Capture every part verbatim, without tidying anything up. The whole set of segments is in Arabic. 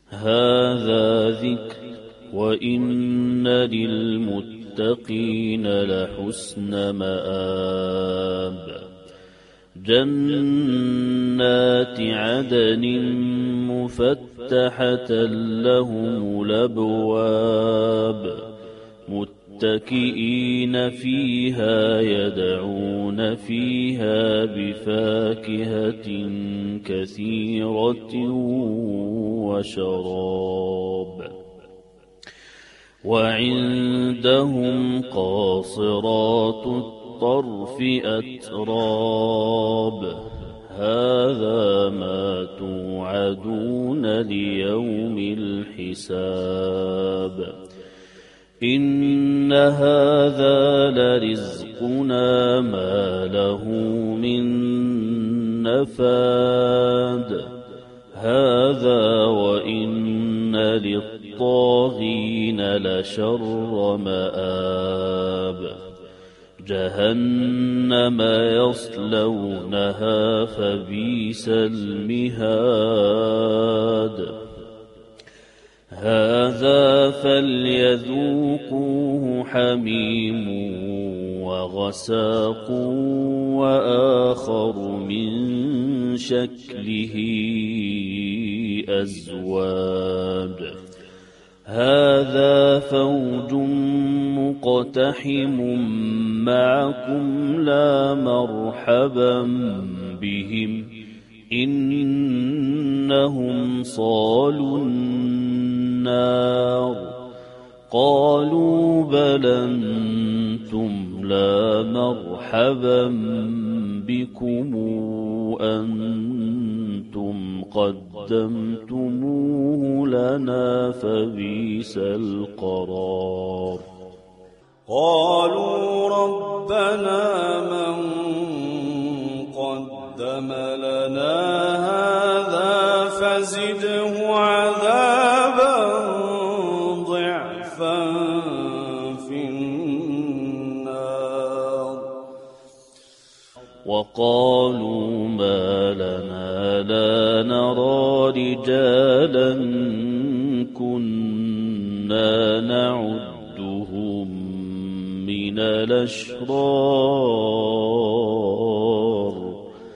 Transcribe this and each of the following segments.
هذا ذكر وإن للمتقين لحسن مآب جنات عدن مفتحة لهم الأبواب متكئين فيها يدعون فيها بفاكهة كثيرة وشراب وعندهم قاصرات الطرف أتراب هذا ما توعدون ليوم الحساب إن هذا لرزقنا ما له من نفاد هذا وإن للطاغين لشر مآب جهنم يصلونها فبئس المهاد هذا فليذوقوه حميم وغساق وآخر من شكله أزواج هذا فوج مقتحم معكم لا مرحبا بهم إنهم صالوا النار قالوا بل أنتم لا مرحبا بكم أنتم قدمتموه لنا فبئس القرار قالوا ربنا من قدم لنا هذا فزده عذابا ضعفا في النار وقالوا ما لنا لا نرى رجالا كنا نعدهم من الأشرار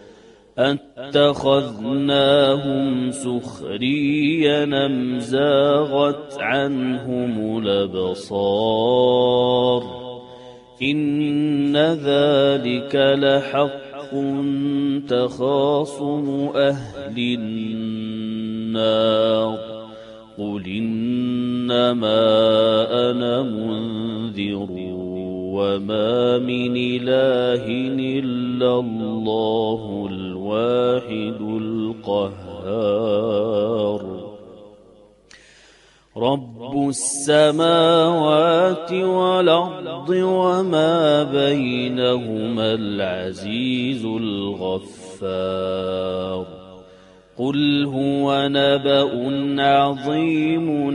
أتخذناهم سخريا أم زاغت عنهم الأبصار إن ذلك لحق تخاصم أهل النار قل إنما أنا منذر وما من إله إلا الله الواحد القهار رب السماوات والأرض وما بينهما العزيز الغفار قل هو نبأ عظيم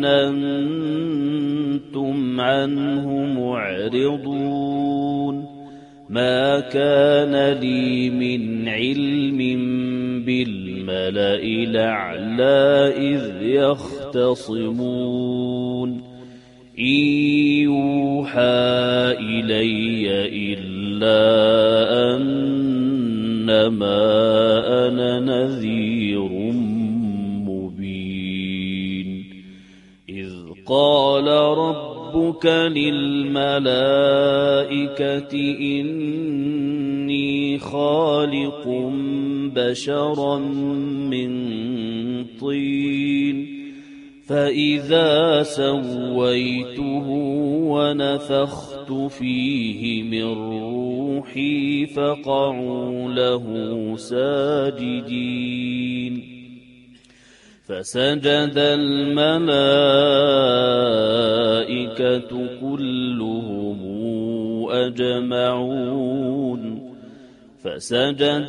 أنتم عنه معرضون ما كان لي من علم بالملأ الأعلى إذ يختصمون إن يوحى إلي إلا أنما أنا نذير مبين إذ قال ربك للملائكة إني خالق بشرا من طين فإذا سويته ونفخت فيه من روحي فقعوا له ساجدين فسجد الملائكة كلهم أجمعون فسجد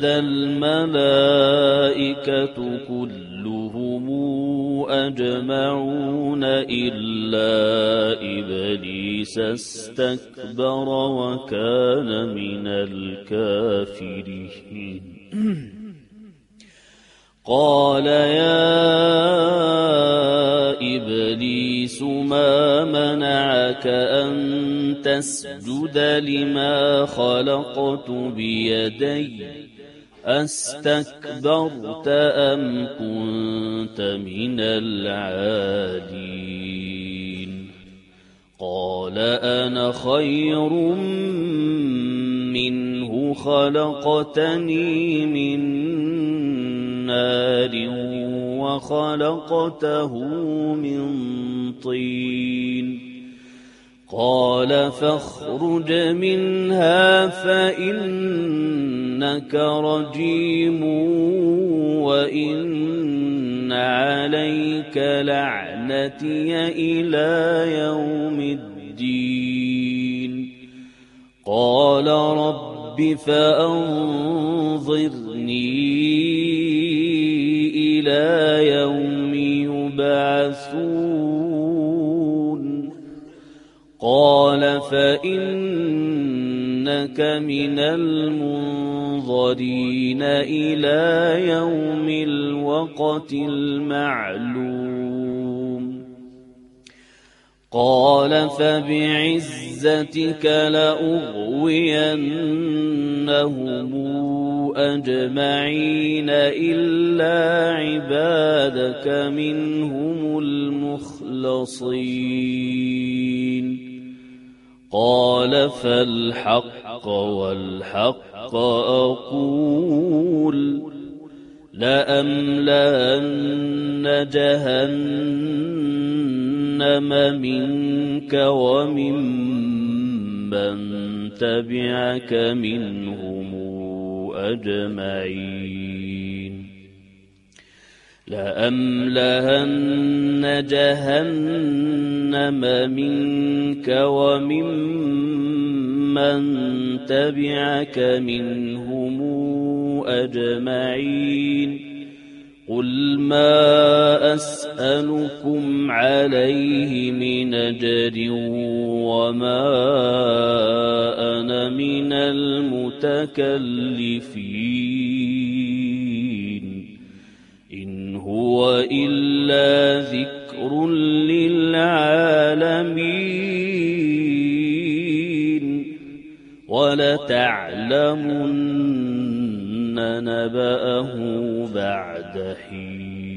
الملائكة كلهم أجمعون إلا إبليس استكبر وكان من الكافرين قال يا منعك أن تسجد لما خلقت بيدي أستكبرت أم كنت من العالين قال أنا خير منه خلقتني من نار وخلقته من طين قال فاخرج منها فإنك رجيم وإن عليك لعنتي إلى يوم الدين قال رب فأنظرني إلى يوم يبعثون قال فإنك من المنظرين إلى يوم الوقت المعلوم قال فبعزتك لأغوينهم أجمعين إلا عبادك منهم المخلصين قال فالحق والحق أقول لأملأن جهنم منك وممن تبعك منهم أجمعين لأملأن جهنم منك وممن تبعك منهم أجمعين قل ما أسألكم عليه من أجر وما أنا من المتكلفين إن هو إلا ذكر للعالمين ولتعلمن نبأه بعد حين